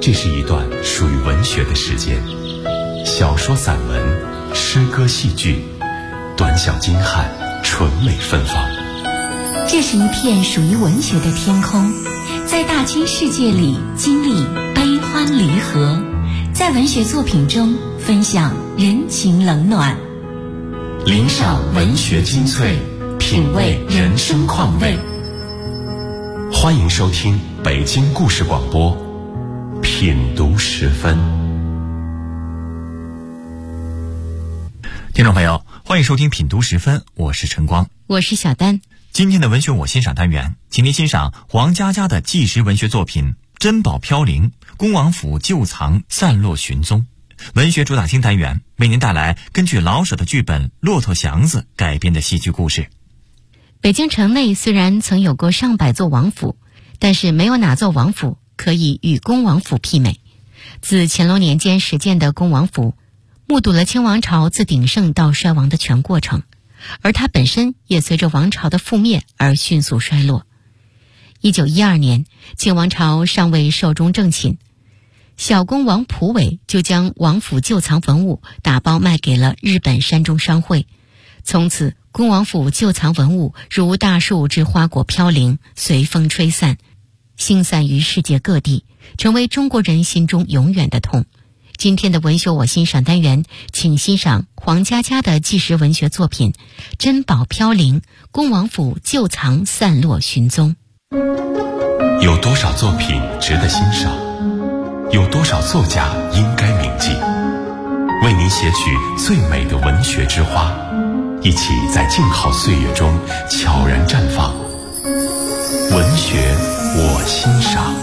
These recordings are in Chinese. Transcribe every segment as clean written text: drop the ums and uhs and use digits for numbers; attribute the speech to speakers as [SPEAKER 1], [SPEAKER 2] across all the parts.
[SPEAKER 1] 这是一段属于文学的时间，小说、散文、诗歌、戏剧，短小精悍，纯美芬芳。
[SPEAKER 2] 这是一片属于文学的天空，在大千世界里经历悲欢离合，在文学作品中分享人情冷暖，
[SPEAKER 1] 领赏文学精粹，品味人生况味。欢迎收听北京故事广播品读时分。
[SPEAKER 3] 听众朋友，欢迎收听品读时分，我是陈光，
[SPEAKER 2] 我是小丹。
[SPEAKER 3] 今天的文学我欣赏单元，请您欣赏黄家佳的纪实文学作品《珍宝飘零》，恭王府旧藏散落寻踪。文学主打新单元为您带来根据老舍的剧本《骆驼祥子》改编的戏剧故事。
[SPEAKER 2] 北京城内虽然曾有过上百座王府，但是没有哪座王府可以与恭王府媲美。自乾隆年间始建的恭王府，目睹了清王朝自鼎盛到衰亡的全过程，而它本身也随着王朝的覆灭而迅速衰落。1912年，清王朝尚未寿终正寝，小恭王溥伟就将王府旧藏文物打包卖给了日本山中商会。从此，恭王府旧藏文物如大树之花果飘零，随风吹散，星散于世界各地，成为中国人心中永远的痛。今天的文学我欣赏单元，请欣赏黄家佳的纪实文学作品《珍宝飘零》，恭王府旧藏散落寻踪。
[SPEAKER 1] 有多少作品值得欣赏？有多少作家应该铭记？为您写取最美的文学之花，一起在静好岁月中悄然绽放。文学我欣赏。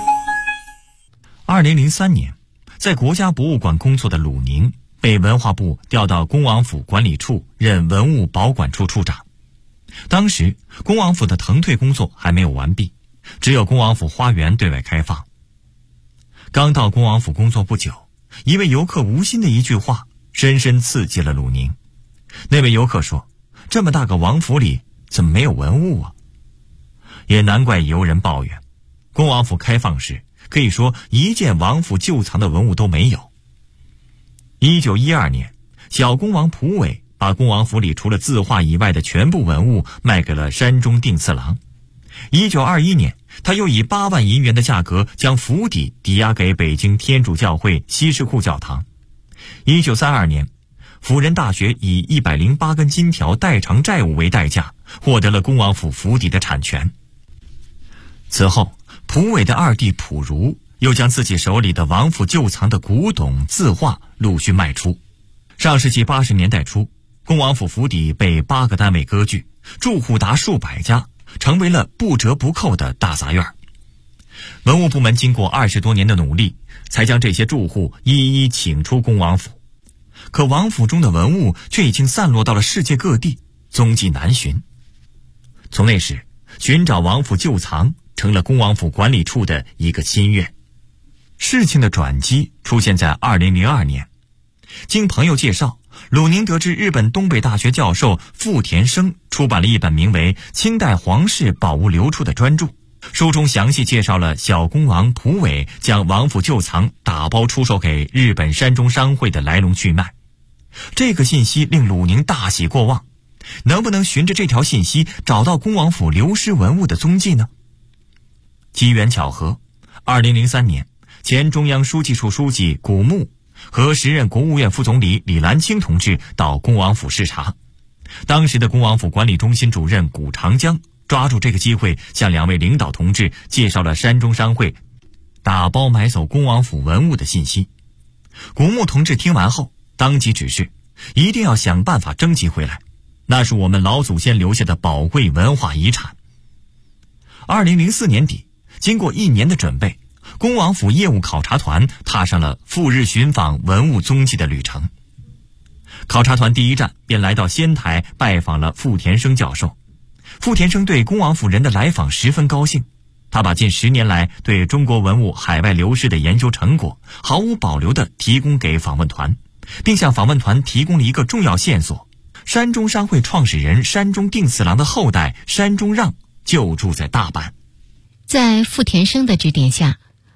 [SPEAKER 3] 2003年，在国家博物馆工作的鲁宁被文化部调到恭王府管理处任文物保管处处长。当时恭王府的腾退工作还没有完毕，只有恭王府花园对外开放。刚到恭王府工作不久，一位游客无心的一句话深深刺激了鲁宁。那位游客说，这么大个王府里怎么没有文物啊？也难怪游人抱怨，恭王府开放时可以说一件王府旧藏的文物都没有。1912年，小恭王溥伟把恭王府里除了字画以外的全部文物卖给了山中定次郎。1921年，他又以8万银元的价格将府邸抵押给北京天主教会西什库教堂。1932年，辅仁大学以108根金条代偿债务为代价，获得了恭王府府邸的产权。此后，溥伟的二弟溥儒又将自己手里的王府旧藏的古董字画陆续卖出。上世纪80年代初，恭王府府邸被8个单位割据，住户达数百家，成为了不折不扣的大杂院。文物部门经过20多年的努力，才将这些住户一一请出恭王府。可王府中的文物却已经散落到了世界各地，踪迹难寻。从那时，寻找王府旧藏成了恭王府管理处的一个心愿。事情的转机出现在2002年，经朋友介绍，鲁宁得知日本东北大学教授富田生出版了一本名为《清代皇室宝物流出》的专著，书中详细介绍了小恭王溥伟将王府旧藏打包出售给日本山中商会的来龙去脉。这个信息令鲁宁大喜过望，能不能循着这条信息找到恭王府流失文物的踪迹呢？机缘巧合，2003年，前中央书记处书记古牧和时任国务院副总理李兰清同志到恭王府视察。当时的恭王府管理中心主任古长江抓住这个机会，向2位领导同志介绍了山中商会打包买走恭王府文物的信息。古牧同志听完后当即指示，一定要想办法征集回来，那是我们老祖先留下的宝贵文化遗产。2004年底，经过1年的准备，恭王府业务考察团踏上了赴日寻访文物踪迹的旅程。考察团第一站便来到仙台拜访了富田生教授。富田生对恭王府人的来访十分高兴，他把近10年来对中国文物海外流失的研究成果毫无保留地提供给访问团，并向访问团提供了一个重要线索：山中商会创始人山中定次郎的后代山中让就住在大阪。
[SPEAKER 2] 在富田生的指点下，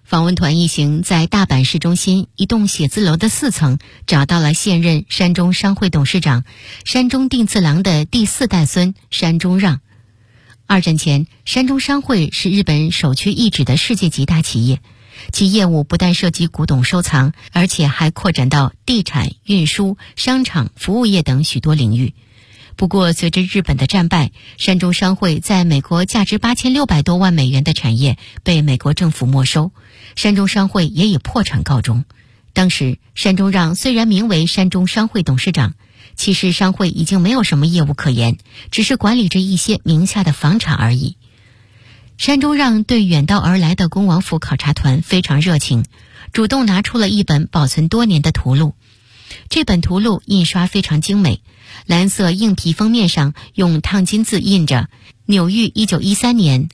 [SPEAKER 2] 访问团一行在大阪市中心一栋写字楼的4层找到了现任山中商会董事长山中定次郎的第4代孙山中让。二战前，山中商会是日本首屈一指的世界级大企业，其业务不但涉及古董收藏，而且还扩展到地产、运输、商场、服务业等许多领域。不过，随着日本的战败，山中商会在美国价值8600多万美元的产业被美国政府没收，山中商会也以破产告终。当时，山中让虽然名为山中商会董事长，其实商会已经没有什么业务可言，只是管理着一些名下的房产而已。山中让对远道而来的恭王府考察团非常热情，主动拿出了一本保存多年的图录。这本图录印刷非常精美，蓝色硬皮封面上用烫金字印着纽玉1913年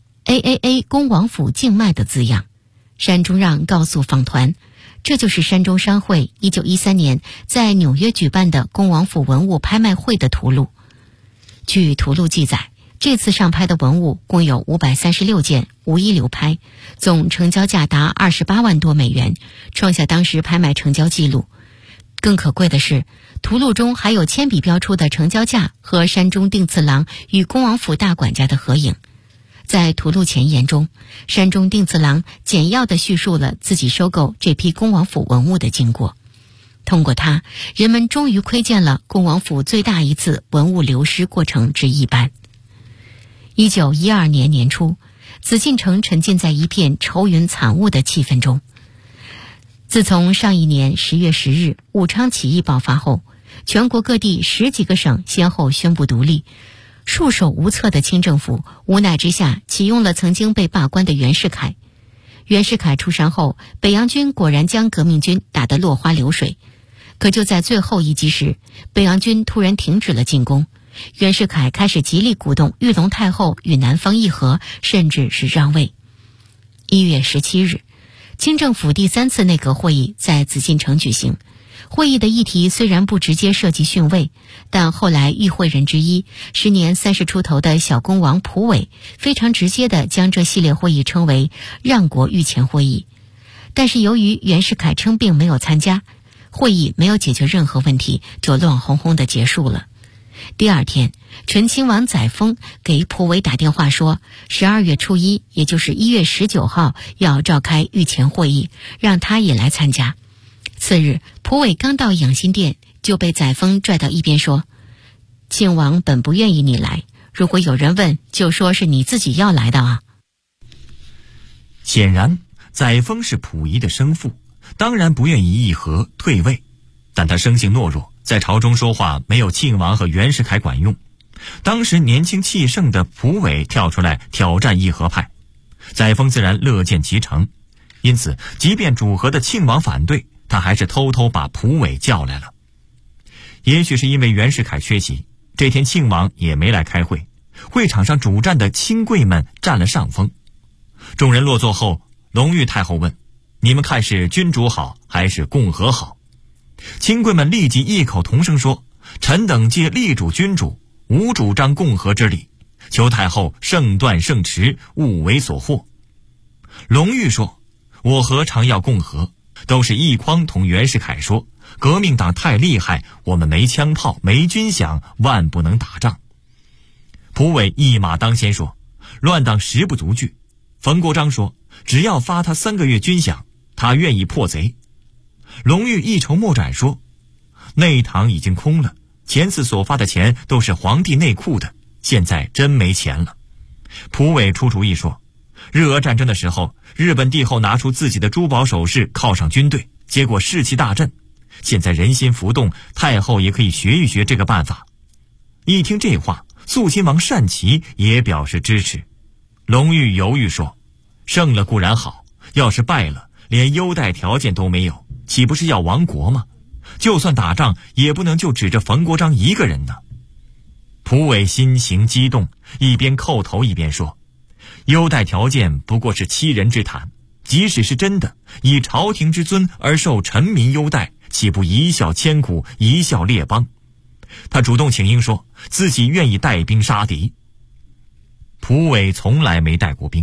[SPEAKER 2] AAA 恭王府静脉的字样。山中让告诉访团，这就是山中商会1913年在纽约举办的恭王府文物拍卖会的图录。据图录记载，这次上拍的文物共有536件，无一流拍，总成交价达28万多美元，创下当时拍卖成交纪录。更可贵的是，图录中还有铅笔标出的成交价和山中定次郎与恭王府大管家的合影。在图录前言中，山中定次郎简要地叙述了自己收购这批恭王府文物的经过。通过它，人们终于窥见了恭王府最大一次文物流失过程之一般。1912年年初，紫禁城沉浸在一片愁云惨雾的气氛中。自从上一年10月10日武昌起义爆发后，全国各地10几个省先后宣布独立，束手无策的清政府无奈之下启用了曾经被罢官的袁世凯。袁世凯出山后，北洋军果然将革命军打得落花流水。可就在最后一击时，北洋军突然停止了进攻，袁世凯开始极力鼓动裕隆太后与南方议和，甚至是让位。1月17日，清政府第3次内阁会议在紫禁城举行。会议的议题虽然不直接涉及逊位，但后来与会人之一，时年30出头的小恭王溥伟非常直接地将这系列会议称为让国御前会议。但是由于袁世凯称病没有参加，会议没有解决任何问题，就乱哄哄地结束了。第二天，醇亲王载沣给溥伟打电话说，12月初1，也就是1月19号要召开御前会议，让他也来参加。次日，溥伟刚到养心殿，就被载沣拽到一边说：“庆王本不愿意你来，如果有人问，就说是你自己要来的啊。”
[SPEAKER 3] 显然，载沣是溥仪的生父，当然不愿意议和退位，但他生性懦弱，在朝中说话没有庆王和袁世凯管用。当时年轻气盛的溥伟跳出来挑战议和派，载沣自然乐见其成，因此即便主和的庆王反对，他还是偷偷把溥伟叫来了。也许是因为袁世凯缺席，这天庆王也没来开会，会场上主战的亲贵们占了上风。众人落座后，隆裕太后问：“你们看是君主好还是共和好？”亲贵们立即异口同声说：“臣等皆力主君主，无主张共和之理，求太后圣断圣持，勿为所惑。”隆裕说：“我何尝要共和？都是奕匡同袁世凯说，革命党太厉害，我们没枪炮没军饷，万不能打仗。”溥伟一马当先说：“乱党实不足惧。”冯国璋说：“只要发他3个月军饷，他愿意破贼。”隆裕一筹莫展说：“内堂已经空了，前次所发的钱都是皇帝内库的，现在真没钱了。”溥伟出主意说：“日俄战争的时候，日本帝后拿出自己的珠宝首饰犒赏军队，结果士气大振。现在人心浮动，太后也可以学一学这个办法。”一听这话，肃亲王单骑也表示支持。隆裕犹豫说：“胜了固然好，要是败了，连优待条件都没有，岂不是要亡国吗？就算打仗，也不能就指着冯国璋一个人呢。”溥伟心情激动，一边叩头一边说：“优待条件不过是欺人之谈，即使是真的，以朝廷之尊而受臣民优待，岂不贻笑千古，贻笑列邦？”他主动请缨说自己愿意带兵杀敌。溥伟从来没带过兵，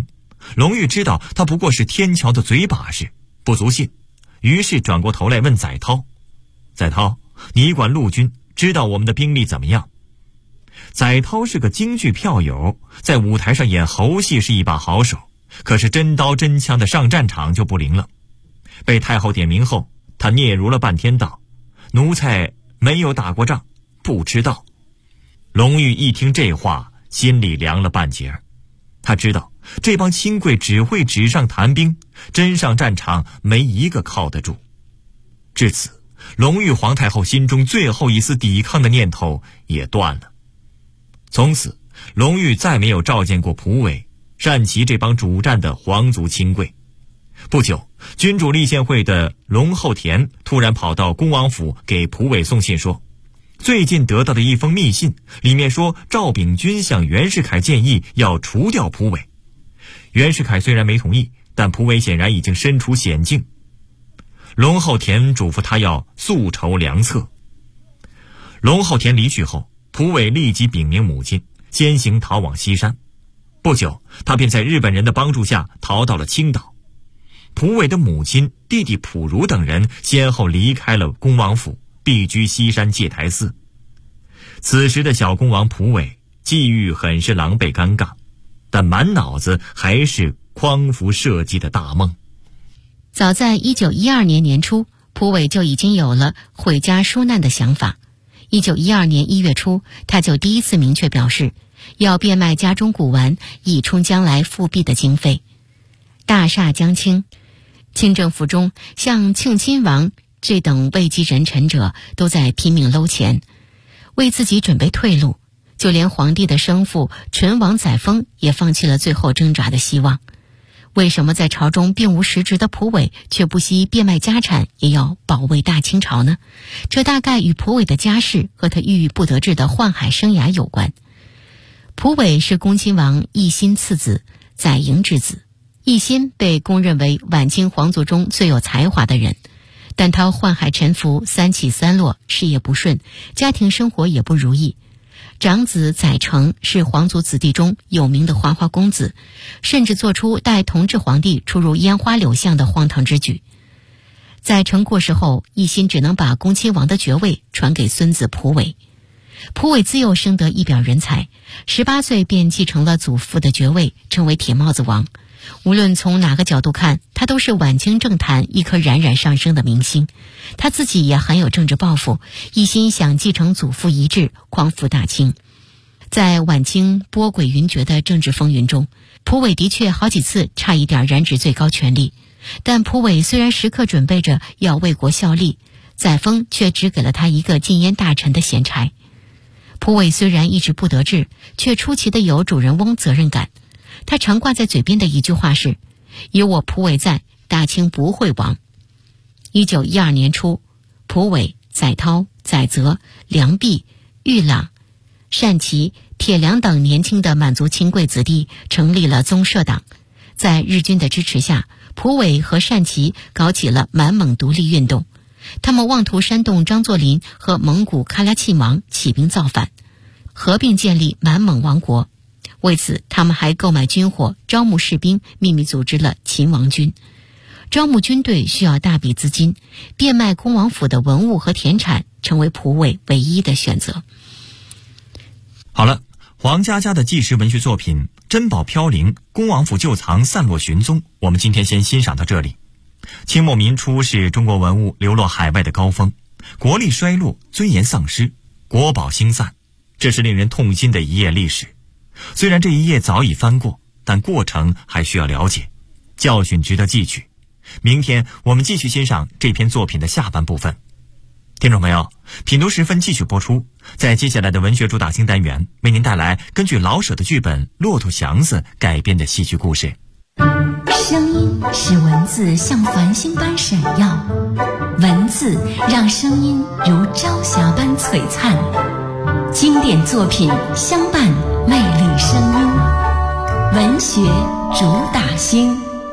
[SPEAKER 3] 隆裕知道他不过是天桥的嘴把式，不足信，于是转过头来问载涛：“载涛，你管陆军，知道我们的兵力怎么样？”载涛是个京剧票友，在舞台上演猴戏是一把好手，可是真刀真枪的上战场就不灵了。被太后点名后，他嗫嚅了半天道：“奴才没有打过仗，不知道。”隆裕一听这话，心里凉了半截儿。他知道这帮亲贵只会纸上谈兵，真上战场没一个靠得住。至此，隆裕皇太后心中最后一丝抵抗的念头也断了。从此，隆裕再没有召见过蒲伟、单骑这帮主战的皇族亲贵。不久，君主立宪会的龙后田突然跑到恭王府给蒲伟送信说，最近得到的一封密信里面说赵秉钧向袁世凯建议要除掉蒲伟。袁世凯虽然没同意，但蒲伟显然已经身处险境。龙后田嘱咐他要速筹良策。龙后田离去后，蒲伟立即禀明母亲，先行逃往西山。不久，他便在日本人的帮助下逃到了青岛。蒲伟的母亲、弟弟蒲如等人先后离开了恭王府，避居西山戒台寺。此时的小恭王蒲伟际遇很是狼狈尴尬，但满脑子还是匡扶社稷的大梦。
[SPEAKER 2] 早在1912年年初，蒲伟就已经有了回家纾难的想法。1912年1月初，他就第一次明确表示要变卖家中古玩，以充将来复辟的经费。大厦将倾，清政府中像庆亲王这等位极人臣者都在拼命搂钱，为自己准备退路。就连皇帝的生父纯王载沣也放弃了最后挣扎的希望。为什么在朝中并无实职的蒲伟却不惜变卖家产也要保卫大清朝呢？这大概与蒲伟的家世和他郁郁不得志的宦海生涯有关。蒲伟是恭亲王奕欣次子，载莹之子。奕欣被公认为晚清皇族中最有才华的人，但他宦海沉浮，三起三落，事业不顺，家庭生活也不如意。长子载澄是皇族子弟中有名的花花公子，甚至做出带同治皇帝出入烟花柳巷的荒唐之举。载澄过世后，奕欣只能把恭亲王的爵位传给孙子蒲伟。蒲伟自幼生得一表人才，18岁便继承了祖父的爵位，成为铁帽子王。无论从哪个角度看，他都是晚清政坛一颗冉冉上升的明星。他自己也很有政治抱负，一心想继承祖父遗志，匡扶大清。在晚清波诡云谲的政治风云中，蒲伟的确好几次差一点染指最高权力。但蒲伟虽然时刻准备着要为国效力，载沣却只给了他一个禁烟大臣的闲差。蒲伟虽然一直不得志，却出奇的有主人翁责任感。他常挂在嘴边的一句话是：有我蒲伟在，大清不会亡。1912年初，蒲伟、载涛、载泽、梁弼、玉朗、单骑、铁良等年轻的满族亲贵子弟成立了宗社党。在日军的支持下，蒲伟和单骑搞起了满蒙独立运动。他们妄图煽动张作霖和蒙古喀拉沁王起兵造反，合并建立满蒙王国。为此，他们还购买军火，招募士兵，秘密组织了勤王军。招募军队需要大笔资金，变卖恭王府的文物和田产成为蒲伟唯一的选择。
[SPEAKER 3] 好了，黄家家的纪实文学作品《珍宝飘零》，恭王府旧藏散落寻踪，我们今天先欣赏到这里。清末民初是中国文物流落海外的高峰，国力衰落，尊严丧失，国宝星散，这是令人痛心的一页历史。虽然这一页早已翻过，但过程还需要了解，教训值得汲取。明天我们继续欣赏这篇作品的下半部分。听众朋友，品读时分继续播出，在接下来的文学主打星单元，为您带来根据老舍的剧本《骆驼祥子》改编的戏剧故事。
[SPEAKER 4] 声音使文字像繁星般闪耀，文字让声音如朝霞般璀璨。经典作品相伴魅力声音，文学主打星。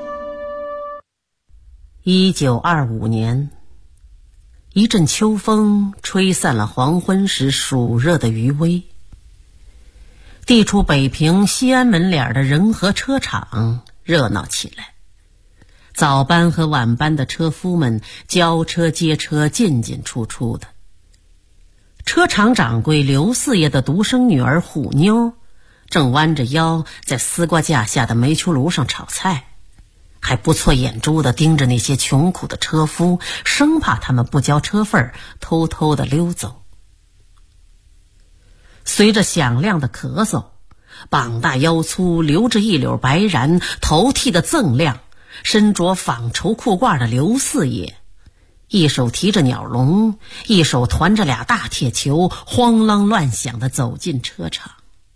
[SPEAKER 5] 1925年，一阵秋风吹散了黄昏时暑热的余威。地处北平西安门脸的仁和车厂热闹起来。早班和晚班的车夫们交车接车，进进出出的。车厂掌柜刘四爷的独生女儿虎妞正弯着腰在丝瓜架下的煤球炉上炒菜，还不错眼珠地盯着那些穷苦的车夫，生怕他们不交车费偷偷地溜走。随着响亮的咳嗽，膀大腰粗，留着一绺白髯，头剃得锃亮，身着纺绸裤褂的刘四爷，一手提着鸟笼，一手团着俩大铁球，慌啷乱响地走进车场。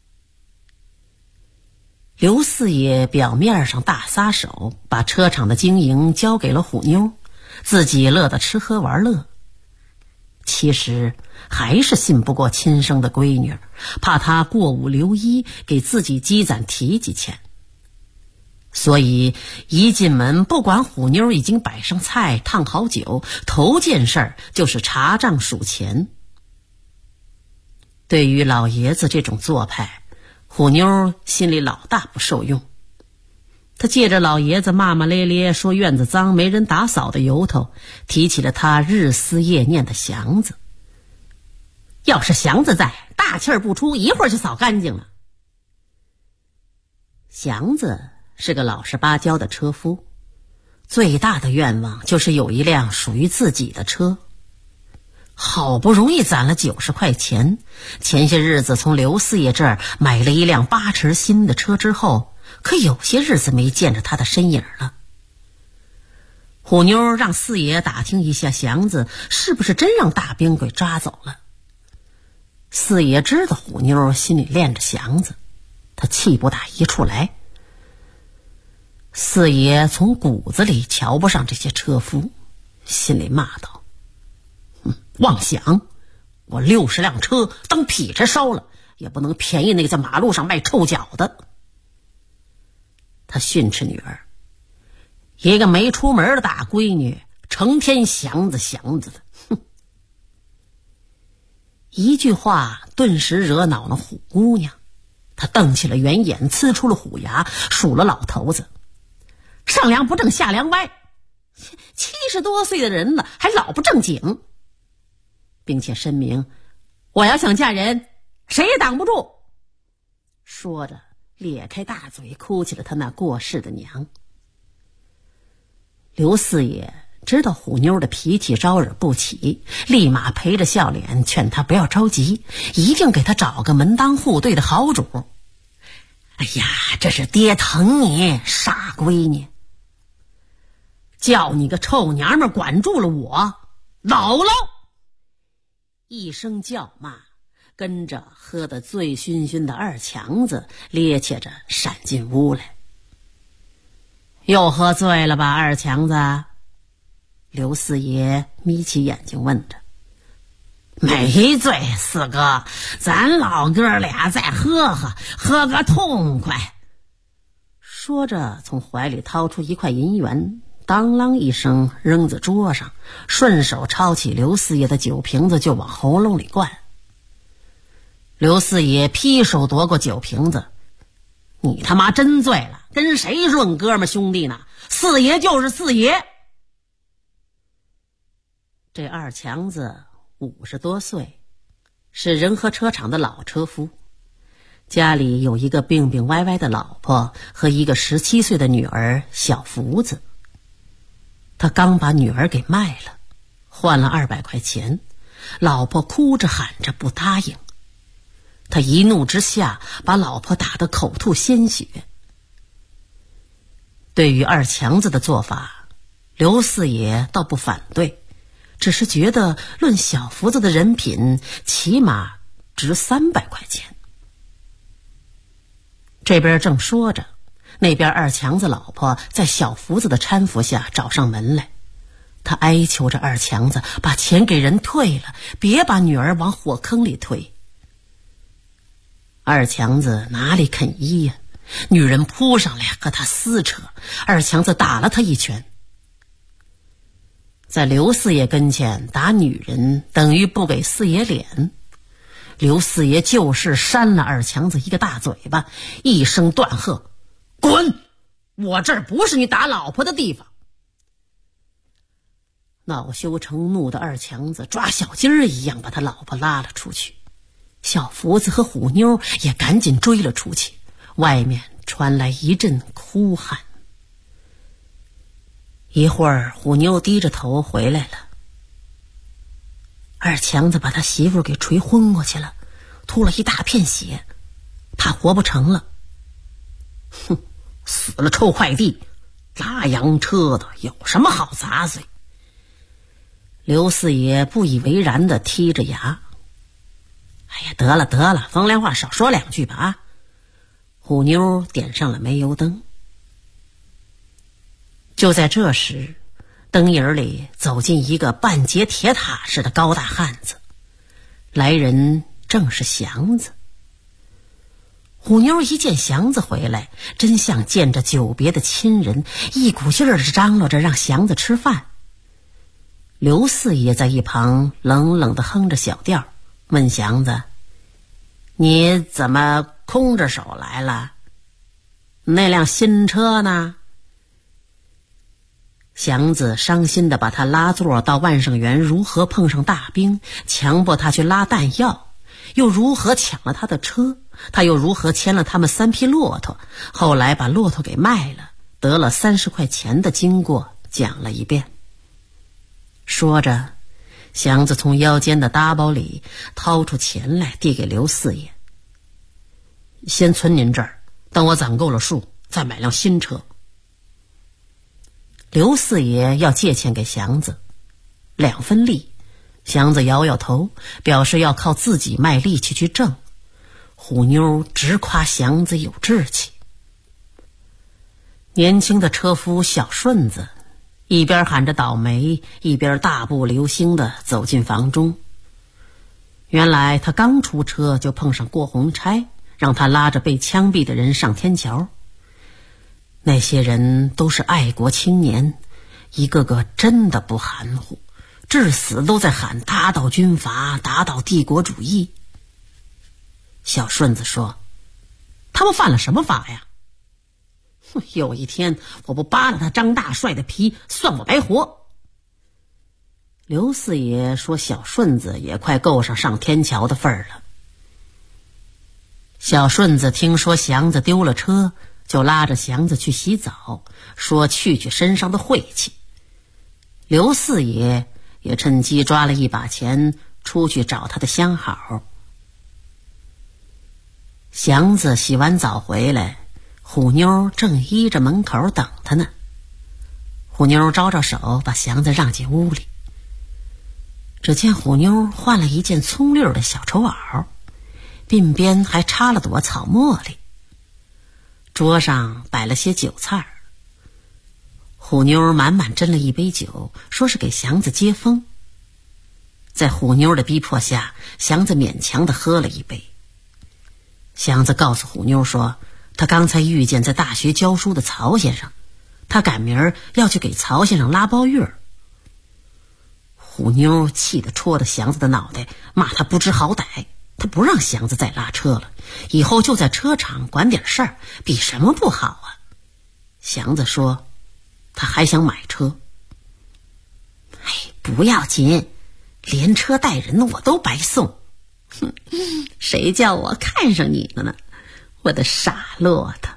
[SPEAKER 5] 刘四爷表面上大撒手，把车厂的经营交给了虎妞，自己乐得吃喝玩乐。其实还是信不过亲生的闺女，怕她过午留医，给自己积攒提几钱。所以一进门，不管虎妞已经摆上菜烫好酒，头件事就是查账数钱。对于老爷子这种做派，虎妞心里老大不受用。他借着老爷子骂骂咧咧说院子脏没人打扫的由头，提起了他日思夜念的祥子。要是祥子在，大气儿不出，一会儿就扫干净了。祥子是个老实巴交的车夫，最大的愿望就是有一辆属于自己的车。好不容易攒了90块钱，前些日子从刘四爷这儿买了一辆8成新的车之后，可有些日子没见着他的身影了。虎妞让四爷打听一下祥子是不是真让大兵鬼抓走了。四爷知道虎妞心里恋着祥子，他气不打一处来。四爷从骨子里瞧不上这些车夫，心里骂道：妄想！我60辆车当劈柴烧了，也不能便宜那个在马路上卖臭脚的。他训斥女儿，一个没出门的大闺女，成天祥子的，哼！一句话顿时惹恼了虎姑娘，她瞪起了圆眼，呲出了虎牙，数了老头子，上梁不正下梁歪，70多岁的人了，还老不正经，并且声明，我要想嫁人，谁也挡不住。说着咧开大嘴哭起了他那过世的娘。刘四爷知道虎妞的脾气招惹不起，立马陪着笑脸劝她不要着急，一定给她找个门当户对的好主。哎呀，这是爹疼你，傻闺女，叫你个臭娘们管住了我，姥姥！一声叫骂，跟着喝得醉醺醺的二强子趔趄着闪进屋来。又喝醉了吧，二强子？刘四爷眯起眼睛问着。没醉，四哥，咱老哥俩再喝个痛快。说着从怀里掏出一块银元，当啷一声扔在桌上，顺手抄起刘四爷的酒瓶子就往喉咙里灌。刘四爷劈手夺过酒瓶子，你他妈真醉了，跟谁论哥们兄弟呢？四爷就是四爷。这二强子50多岁，是仁和车厂的老车夫，家里有一个病病歪歪的老婆和一个17岁的女儿小福子。他刚把女儿给卖了，换了200块钱，老婆哭着喊着不答应。他一怒之下把老婆打得口吐鲜血。对于二强子的做法，刘四爷倒不反对，只是觉得论小福子的人品，起码值300块钱。这边正说着，那边二强子老婆在小福子的搀扶下找上门来，他哀求着二强子把钱给人退了，别把女儿往火坑里推。二强子哪里肯依呀？女人扑上来和他撕扯，二强子打了他一拳。在刘四爷跟前打女人等于不给四爷脸，刘四爷就是扇了二强子一个大嘴巴，一声断喝：滚！ 我这儿不是你打老婆的地方。恼羞成怒的二强子抓小鸡儿一样把他老婆拉了出去，小福子和虎妞也赶紧追了出去，外面传来一阵哭喊。一会儿虎妞低着头回来了，二强子把他媳妇给捶昏过去了，吐了一大片血，怕活不成了。哼，死了臭快递，拉洋车的有什么好杂碎？刘四爷不以为然地剔着牙。哎呀，得了，风凉话少说两句吧啊！虎妞点上了煤油灯。就在这时，灯影里走进一个半截铁塔似的高大汉子，来人正是祥子。虎妞一见祥子回来，真像见着久别的亲人，一股劲儿地张罗着让祥子吃饭。刘四爷在一旁冷冷地哼着小调，问祥子：“你怎么空着手来了？那辆新车呢？”祥子伤心地把他拉座到万盛园如何碰上大兵，强迫他去拉弹药，又如何抢了他的车，他又如何牵了他们3匹骆驼，后来把骆驼给卖了，得了30块钱的经过讲了一遍。说着，祥子从腰间的搭包里掏出钱来递给刘四爷：“先存您这儿，等我攒够了数再买辆新车。”刘四爷要借钱给祥子2分利，祥子摇摇头，表示要靠自己卖力气去挣。虎妞直夸祥子有志气。年轻的车夫小顺子一边喊着倒霉，一边大步流星地走进房中。原来他刚出车就碰上郭洪差，让他拉着被枪毙的人上天桥。那些人都是爱国青年，一个个真的不含糊，至死都在喊打倒军阀，打倒帝国主义。小顺子说：“他们犯了什么法呀？有一天我不扒了他张大帅的皮，算我白活。”刘四爷说小顺子也快够上天桥的份儿了。小顺子听说祥子丢了车，就拉着祥子去洗澡，说去身上的晦气。刘四爷也趁机抓了一把钱出去找他的相好。祥子洗完澡回来，虎妞正依着门口等他呢。虎妞招招手把祥子让进屋里。只见虎妞换了一件葱绿的小绸袄，鬓边还插了朵草茉莉。桌上摆了些酒菜，虎妞满满斟了一杯酒，说是给祥子接风。在虎妞的逼迫下，祥子勉强地喝了一杯。祥子告诉虎妞说，他刚才遇见在大学教书的曹先生，他赶明儿要去给曹先生拉包月儿。虎妞气得戳着祥子的脑袋，骂他不知好歹，他不让祥子再拉车了，以后就在车厂管点事儿，比什么不好啊？祥子说他还想买车。哎，不要紧，连车带人的我都白送。哼，谁叫我看上你了呢？我的傻骆驼。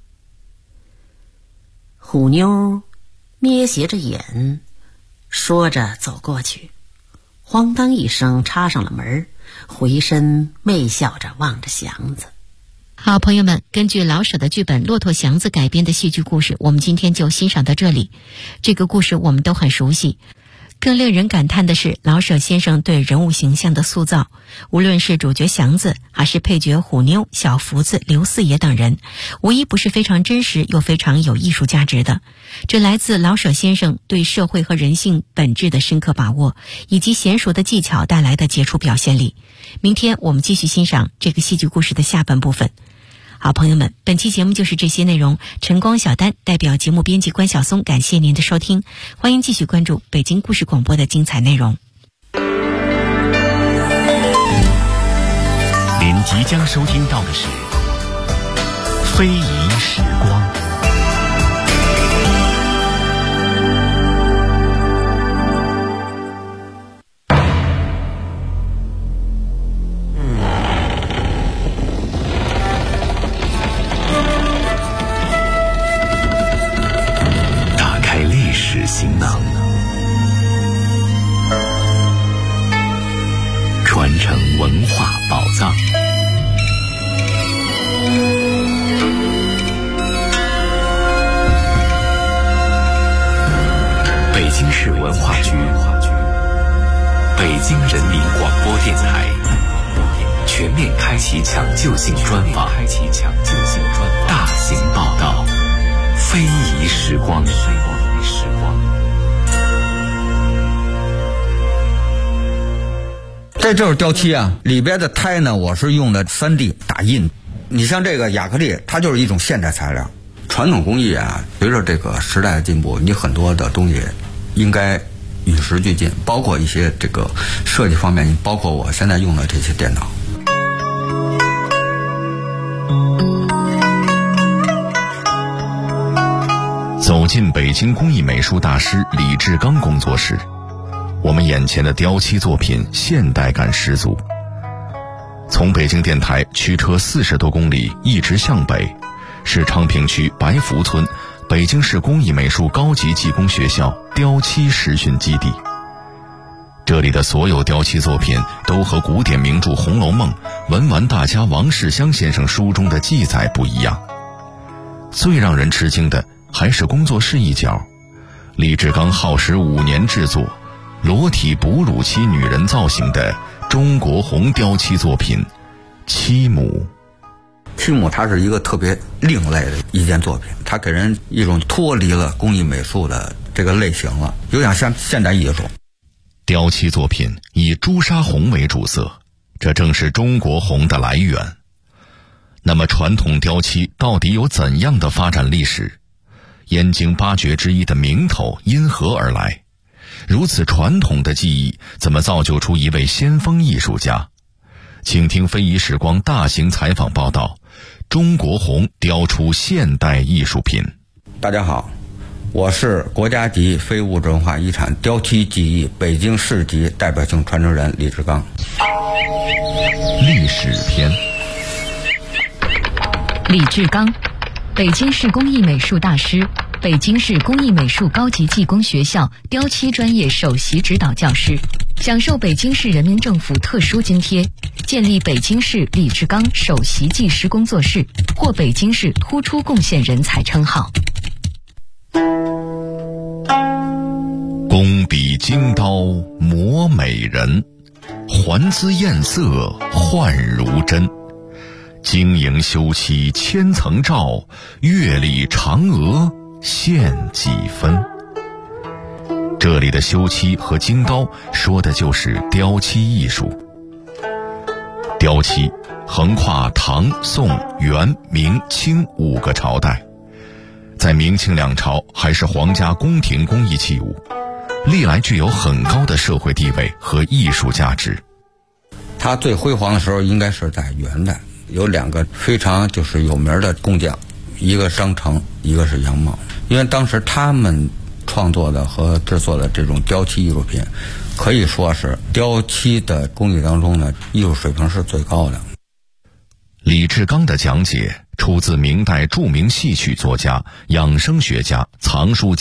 [SPEAKER 5] 虎妞咩斜着眼，说着走过去，咣当一声插上了门，回身媚笑着望着祥子。
[SPEAKER 2] 好，朋友们，根据老舍的剧本《骆驼祥子》改编的戏剧故事，我们今天就欣赏到这里。这个故事我们都很熟悉，更令人感叹的是老舍先生对人物形象的塑造，无论是主角祥子还是配角虎妞、小福子、刘四爷等人，无一不是非常真实又非常有艺术价值的。这来自老舍先生对社会和人性本质的深刻把握，以及娴熟的技巧带来的杰出表现力。明天我们继续欣赏这个戏剧故事的下半部分。好，朋友们，本期节目就是这些内容。晨光小丹代表节目编辑关晓松，感谢您的收听，欢迎继续关注北京故事广播的精彩内容。
[SPEAKER 1] 您即将收听到的是《非遗时光》。 京市文化局、北京人民广播电台全面开启抢救性专访，大型报道，非遗时光。
[SPEAKER 6] 这就是雕漆啊，里边的胎呢，我是用的3D 打印。你像这个亚克力，它就是一种现代材料。传统工艺啊，随着这个时代的进步，你很多的东西应该与时俱进，包括一些这个设计方面，包括我现在用的这些电脑。
[SPEAKER 1] 走进北京工艺美术大师李志刚工作室，我们眼前的雕漆作品现代感十足。从北京电台驱车40多公里一直向北，是昌平区白福村北京市工艺美术高级技工学校雕漆实训基地。这里的所有雕漆作品都和古典名著《红楼梦》文玩大家王世襄先生书中的记载不一样。最让人吃惊的还是工作室一角，李志刚耗时5年制作裸体哺乳期女人造型的中国红雕漆作品七母。
[SPEAKER 6] 七母它是一个特别另类的一件作品，它给人一种脱离了工艺美术的这个类型了，有点像现代艺术。
[SPEAKER 1] 雕漆作品以朱砂红为主色，这正是中国红的来源。那么传统雕漆到底有怎样的发展历史？燕京8绝之一的名头因何而来？如此传统的技艺，怎么造就出一位先锋艺术家？请听非遗时光大型采访报道，中国红雕出现代艺术品。
[SPEAKER 6] 大家好，我是国家级非物质文化遗产雕漆技艺北京市级代表性传承人李志刚。
[SPEAKER 1] 历史篇。
[SPEAKER 4] 李志刚，北京市工艺美术大师，北京市工艺美术高级技工学校雕漆专业首席指导教师，享受北京市人民政府特殊津贴，建立北京市李志刚首席技师工作室，获北京市突出贡献人才称号。
[SPEAKER 1] 工笔精刀磨美人，还姿艳色焕如真。晶莹修漆千层罩，月丽嫦娥现几分。这里的修漆和精刀说的就是雕漆艺术。雕漆横跨唐、宋、元、明、清5个朝代，在明清2朝还是皇家宫廷工艺器物，历来具有很高的社会地位和艺术价值。
[SPEAKER 6] 它最辉煌的时候应该是在元代，有2个非常就是有名的工匠，一个张成，一个是杨茂。因为当时他们创作的和制作的这种雕漆艺术品，可以说是雕漆的工艺当中呢，艺术水平是最高的。
[SPEAKER 1] 李志刚的讲解出自明代著名戏曲作家、养生学家藏书